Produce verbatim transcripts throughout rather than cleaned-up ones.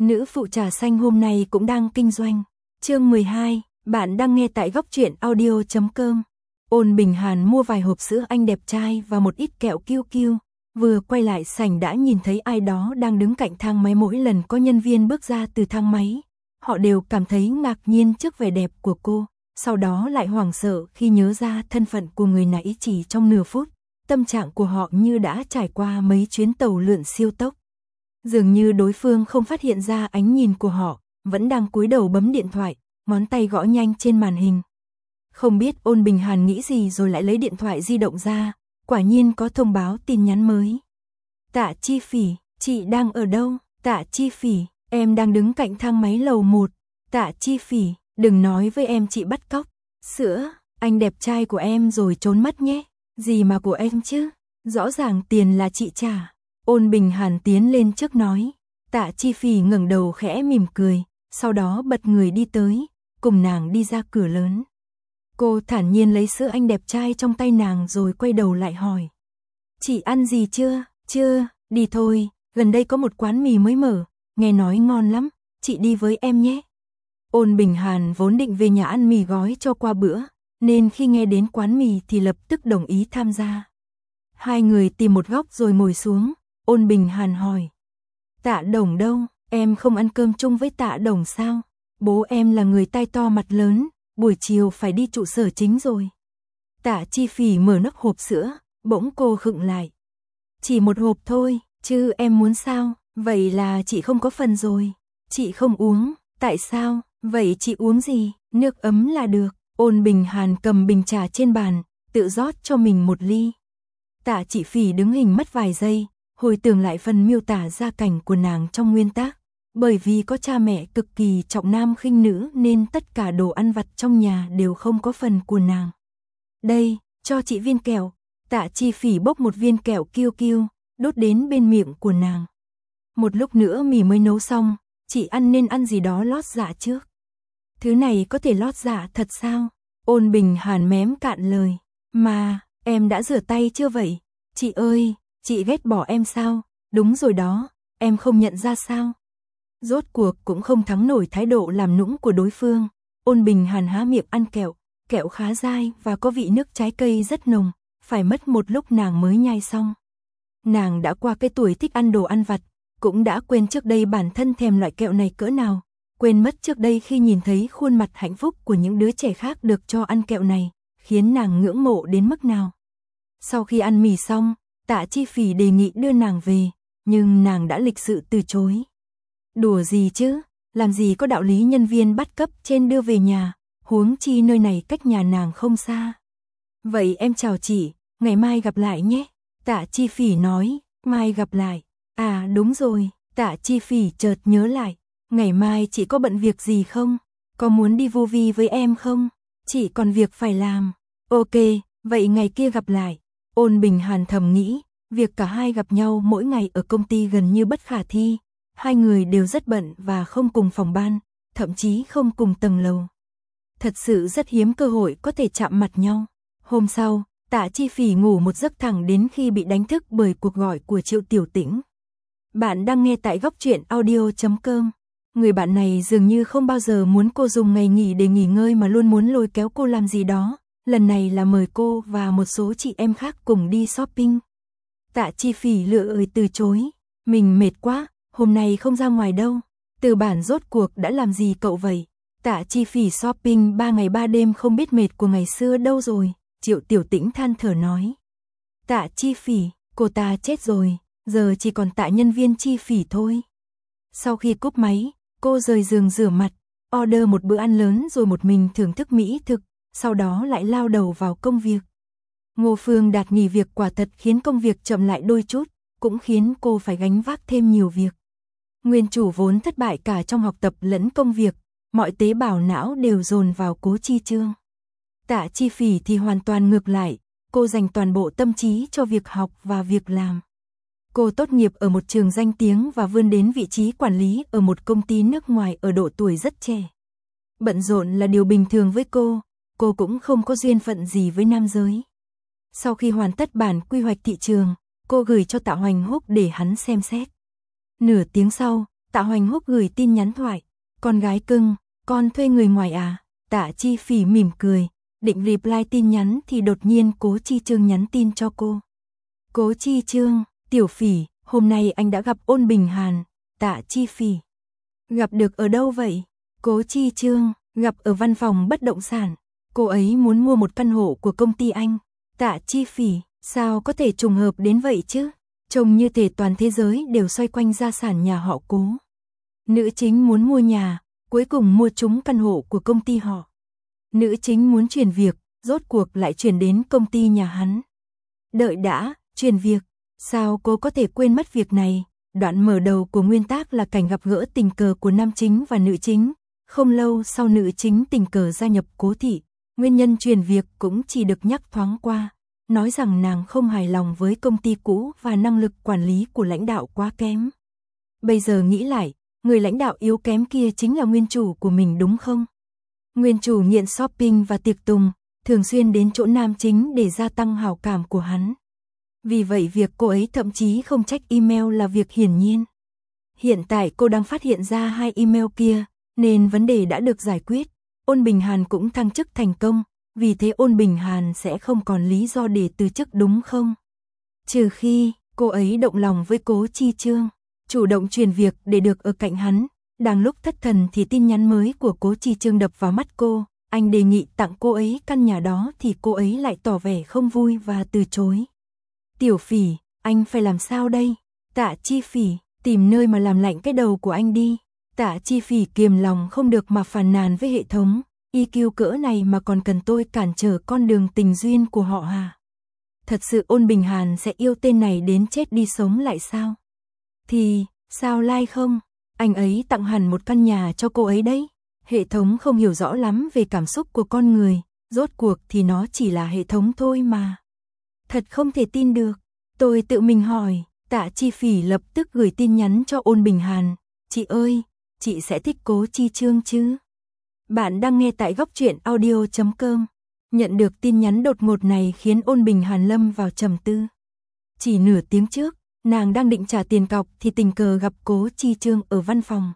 Nữ phụ trà xanh hôm nay cũng đang kinh doanh. Chương mười hai, bạn đang nghe tại góc truyện audio chấm com. Ôn Bình Hàn mua vài hộp sữa anh đẹp trai và một ít kẹo kiêu kiêu, vừa quay lại sảnh đã nhìn thấy ai đó đang đứng cạnh thang máy. Mỗi lần có nhân viên bước ra từ thang máy, họ đều cảm thấy ngạc nhiên trước vẻ đẹp của cô, sau đó lại hoảng sợ khi nhớ ra thân phận của người nãy. Chỉ trong nửa phút, tâm trạng của họ như đã trải qua mấy chuyến tàu lượn siêu tốc. Dường như đối phương không phát hiện ra ánh nhìn của họ, vẫn đang cúi đầu bấm điện thoại, ngón tay gõ nhanh trên màn hình. Không biết Ôn Bình Hàn nghĩ gì rồi lại lấy điện thoại di động ra, quả nhiên có thông báo tin nhắn mới. Tạ Chi Phỉ, chị đang ở đâu? Tạ Chi Phỉ, em đang đứng cạnh thang máy lầu một. Tạ Chi Phỉ, đừng nói với em chị bắt cóc sữa anh đẹp trai của em rồi trốn mất nhé. Gì mà của em chứ? Rõ ràng tiền là chị trả. Ôn Bình Hàn tiến lên trước nói. Tạ Chi Phỉ ngẩng đầu khẽ mỉm cười, sau đó bật người đi tới, cùng nàng đi ra cửa lớn. Cô thản nhiên lấy sữa anh đẹp trai trong tay nàng rồi quay đầu lại hỏi. Chị ăn gì chưa? Chưa, đi thôi, gần đây có một quán mì mới mở, nghe nói ngon lắm, chị đi với em nhé. Ôn Bình Hàn vốn định về nhà ăn mì gói cho qua bữa, nên khi nghe đến quán mì thì lập tức đồng ý tham gia. Hai người tìm một góc rồi ngồi xuống, Ôn Bình Hàn hỏi. Tạ Đồng đâu? Em không ăn cơm chung với Tạ Đồng sao? Bố em là người tai to mặt lớn, buổi chiều phải đi trụ sở chính rồi. Tạ Chi Phỉ mở nắp hộp sữa, bỗng cô khựng lại. Chỉ một hộp thôi, chứ em muốn sao? Vậy là chị không có phần rồi. Chị không uống, tại sao? Vậy chị uống gì? Nước ấm là được. Ôn Bình Hàn cầm bình trà trên bàn, tự rót cho mình một ly. Tạ Chi Phỉ đứng hình mất vài giây, hồi tưởng lại phần miêu tả gia cảnh của nàng trong nguyên tác. Bởi vì có cha mẹ cực kỳ trọng nam khinh nữ nên tất cả đồ ăn vặt trong nhà đều không có phần của nàng. Đây, cho chị viên kẹo. Tạ Chi Phỉ bốc một viên kẹo kiêu kiêu, đốt đến bên miệng của nàng. Một lúc nữa mì mới nấu xong, chị ăn nên ăn gì đó lót dạ trước. Thứ này có thể lót dạ thật sao? Ôn Bình Hàn mém cạn lời. Mà, em đã rửa tay chưa vậy? Chị ơi, chị ghét bỏ em sao? Đúng rồi đó, em không nhận ra sao? Rốt cuộc cũng không thắng nổi thái độ làm nũng của đối phương. Ôn Bình Hàn há miệng ăn kẹo, kẹo khá dai và có vị nước trái cây rất nồng, phải mất một lúc nàng mới nhai xong. Nàng đã qua cái tuổi thích ăn đồ ăn vặt, cũng đã quên trước đây bản thân thèm loại kẹo này cỡ nào, quên mất trước đây khi nhìn thấy khuôn mặt hạnh phúc của những đứa trẻ khác được cho ăn kẹo này, khiến nàng ngưỡng mộ đến mức nào. Sau khi ăn mì xong, Tạ Chi Phỉ đề nghị đưa nàng về, nhưng nàng đã lịch sự từ chối. Đùa gì chứ, làm gì có đạo lý nhân viên bắt cấp trên đưa về nhà, huống chi nơi này cách nhà nàng không xa. Vậy em chào chị, ngày mai gặp lại nhé. Tạ Chi Phỉ nói, mai gặp lại. À đúng rồi, Tạ Chi Phỉ chợt nhớ lại, ngày mai chị có bận việc gì không? Có muốn đi vô vi với em không? Chị còn việc phải làm. Ok, vậy ngày kia gặp lại. Ôn Bình Hàn thầm nghĩ, việc cả hai gặp nhau mỗi ngày ở công ty gần như bất khả thi. Hai người đều rất bận và không cùng phòng ban, thậm chí không cùng tầng lầu. Thật sự rất hiếm cơ hội có thể chạm mặt nhau. Hôm sau, Tạ Chi Phỉ ngủ một giấc thẳng đến khi bị đánh thức bởi cuộc gọi của Triệu Tiểu Tĩnh. Bạn đang nghe tại góc truyện audio chấm com. Người bạn này dường như không bao giờ muốn cô dùng ngày nghỉ để nghỉ ngơi mà luôn muốn lôi kéo cô làm gì đó. Lần này là mời cô và một số chị em khác cùng đi shopping. Tạ Chi Phỉ lựa lời từ chối. Mình mệt quá, hôm nay không ra ngoài đâu. Từ bản rốt cuộc đã làm gì cậu vậy? Tạ Chi Phỉ shopping ba ngày ba đêm không biết mệt của ngày xưa đâu rồi. Triệu Tiểu Tĩnh than thở nói. Tạ Chi Phỉ, cô ta chết rồi, giờ chỉ còn Tạ nhân viên Chi Phỉ thôi. Sau khi cúp máy, cô rời giường rửa mặt, order một bữa ăn lớn rồi một mình thưởng thức mỹ thực, sau đó lại lao đầu vào công việc. Ngô Phương Đạt nghỉ việc quả thật khiến công việc chậm lại đôi chút, cũng khiến cô phải gánh vác thêm nhiều việc. Nguyên chủ vốn thất bại cả trong học tập lẫn công việc, mọi tế bào não đều dồn vào Cố Chi Chương. Tạ Chi Phỉ thì hoàn toàn ngược lại, cô dành toàn bộ tâm trí cho việc học và việc làm. Cô tốt nghiệp ở một trường danh tiếng và vươn đến vị trí quản lý ở một công ty nước ngoài ở độ tuổi rất trẻ. Bận rộn là điều bình thường với cô, cô cũng không có duyên phận gì với nam giới. Sau khi hoàn tất bản quy hoạch thị trường, cô gửi cho Tạ Hoành Húc để hắn xem xét. Nửa tiếng sau, Tạ Hoành Húc gửi tin nhắn thoại. Con gái cưng, con thuê người ngoài à? Tạ Chi Phỉ mỉm cười, định reply tin nhắn thì đột nhiên Cố Chi Chương nhắn tin cho cô. Cố Chi Chương, Tiểu Phỉ, hôm nay anh đã gặp Ôn Bình Hàn. Tạ Chi Phỉ, gặp được ở đâu vậy? Cố Chi Chương, gặp ở văn phòng bất động sản. Cô ấy muốn mua một căn hộ của công ty anh. Tạ Chi Phỉ, sao có thể trùng hợp đến vậy chứ? Trông như thể toàn thế giới đều xoay quanh gia sản nhà họ Cố. Nữ chính muốn mua nhà, cuối cùng mua trúng căn hộ của công ty họ. Nữ chính muốn chuyển việc, rốt cuộc lại chuyển đến công ty nhà hắn. Đợi đã, chuyển việc, sao cô có thể quên mất việc này? Đoạn mở đầu của nguyên tác là cảnh gặp gỡ tình cờ của nam chính và nữ chính. Không lâu sau nữ chính tình cờ gia nhập Cố thị, nguyên nhân chuyển việc cũng chỉ được nhắc thoáng qua, nói rằng nàng không hài lòng với công ty cũ và năng lực quản lý của lãnh đạo quá kém. Bây giờ nghĩ lại, người lãnh đạo yếu kém kia chính là nguyên chủ của mình đúng không? Nguyên chủ nghiện shopping và tiệc tùng, thường xuyên đến chỗ nam chính để gia tăng hảo cảm của hắn. Vì vậy việc cô ấy thậm chí không check email là việc hiển nhiên. Hiện tại cô đang phát hiện ra hai email kia, nên vấn đề đã được giải quyết. Ôn Bình Hàn cũng thăng chức thành công, vì thế Ôn Bình Hàn sẽ không còn lý do để từ chức đúng không? Trừ khi cô ấy động lòng với Cố Chi Chương, chủ động chuyển việc để được ở cạnh hắn. Đang lúc thất thần thì tin nhắn mới của Cố Chi Chương đập vào mắt cô, anh đề nghị tặng cô ấy căn nhà đó thì cô ấy lại tỏ vẻ không vui và từ chối. Tiểu Phỉ, anh phải làm sao đây? Tạ Chi Phỉ, tìm nơi mà làm lạnh cái đầu của anh đi. Tạ Chi Phỉ kiềm lòng không được mà phàn nàn với hệ thống, i kiu cỡ này mà còn cần tôi cản trở con đường tình duyên của họ hả? Thật sự Ôn Bình Hàn sẽ yêu tên này đến chết đi sống lại sao? Thì, sao lai không? Anh ấy tặng hẳn một căn nhà cho cô ấy đấy. Hệ thống không hiểu rõ lắm về cảm xúc của con người, rốt cuộc thì nó chỉ là hệ thống thôi mà. Thật không thể tin được. Tôi tự mình hỏi, Tạ Chi Phỉ lập tức gửi tin nhắn cho Ôn Bình Hàn. Chị ơi, chị sẽ thích Cố Chi Chương chứ? Bạn đang nghe tại góc truyện audio chấm com. Nhận được tin nhắn đột ngột này khiến Ôn Bình Hàn lâm vào trầm tư. Chỉ nửa tiếng trước, nàng đang định trả tiền cọc thì tình cờ gặp Cố Chi Chương ở văn phòng.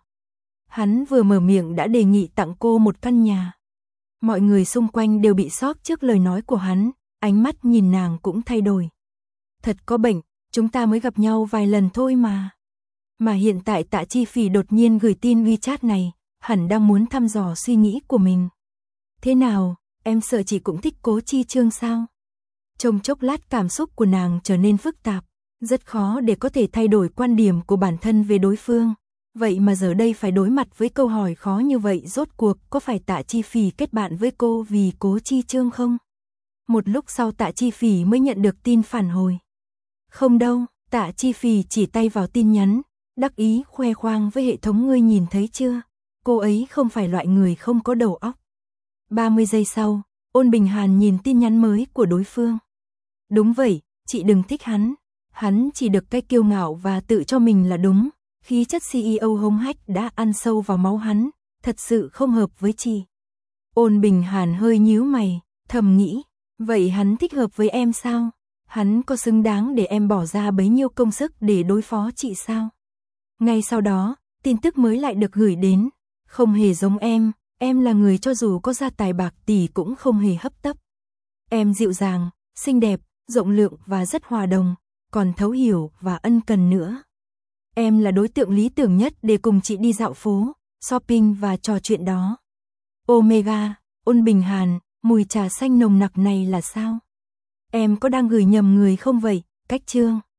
Hắn vừa mở miệng đã đề nghị tặng cô một căn nhà. Mọi người xung quanh đều bị sốc trước lời nói của hắn, ánh mắt nhìn nàng cũng thay đổi. Thật có bệnh, chúng ta mới gặp nhau vài lần thôi mà. Mà hiện tại Tạ Chi Phỉ đột nhiên gửi tin WeChat này, hẳn đang muốn thăm dò suy nghĩ của mình. Thế nào, em sợ chị cũng thích Cố Chi Chương sao? Trong chốc lát cảm xúc của nàng trở nên phức tạp, rất khó để có thể thay đổi quan điểm của bản thân về đối phương. Vậy mà giờ đây phải đối mặt với câu hỏi khó như vậy, rốt cuộc có phải Tạ Chi Phỉ kết bạn với cô vì Cố Chi Chương không? Một lúc sau Tạ Chi Phỉ mới nhận được tin phản hồi. Không đâu, Tạ Chi Phỉ chỉ tay vào tin nhắn, đắc ý khoe khoang với hệ thống, ngươi nhìn thấy chưa? Cô ấy không phải loại người không có đầu óc. ba mươi giây sau, Ôn Bình Hàn nhìn tin nhắn mới của đối phương. Đúng vậy, chị đừng thích hắn. Hắn chỉ được cái kiêu ngạo và tự cho mình là đúng. Khí chất xê e ô hống hách đã ăn sâu vào máu hắn, thật sự không hợp với chị. Ôn Bình Hàn hơi nhíu mày, thầm nghĩ, vậy hắn thích hợp với em sao? Hắn có xứng đáng để em bỏ ra bấy nhiêu công sức để đối phó chị sao? Ngay sau đó, tin tức mới lại được gửi đến. Không hề giống em, em là người cho dù có gia tài bạc tỷ cũng không hề hấp tấp. Em dịu dàng, xinh đẹp, rộng lượng và rất hòa đồng, còn thấu hiểu và ân cần nữa. Em là đối tượng lý tưởng nhất để cùng chị đi dạo phố, shopping và trò chuyện đó. Omega, Ôn Bình Hàn, mùi trà xanh nồng nặc này là sao? Em có đang gửi nhầm người không vậy? Cách chương.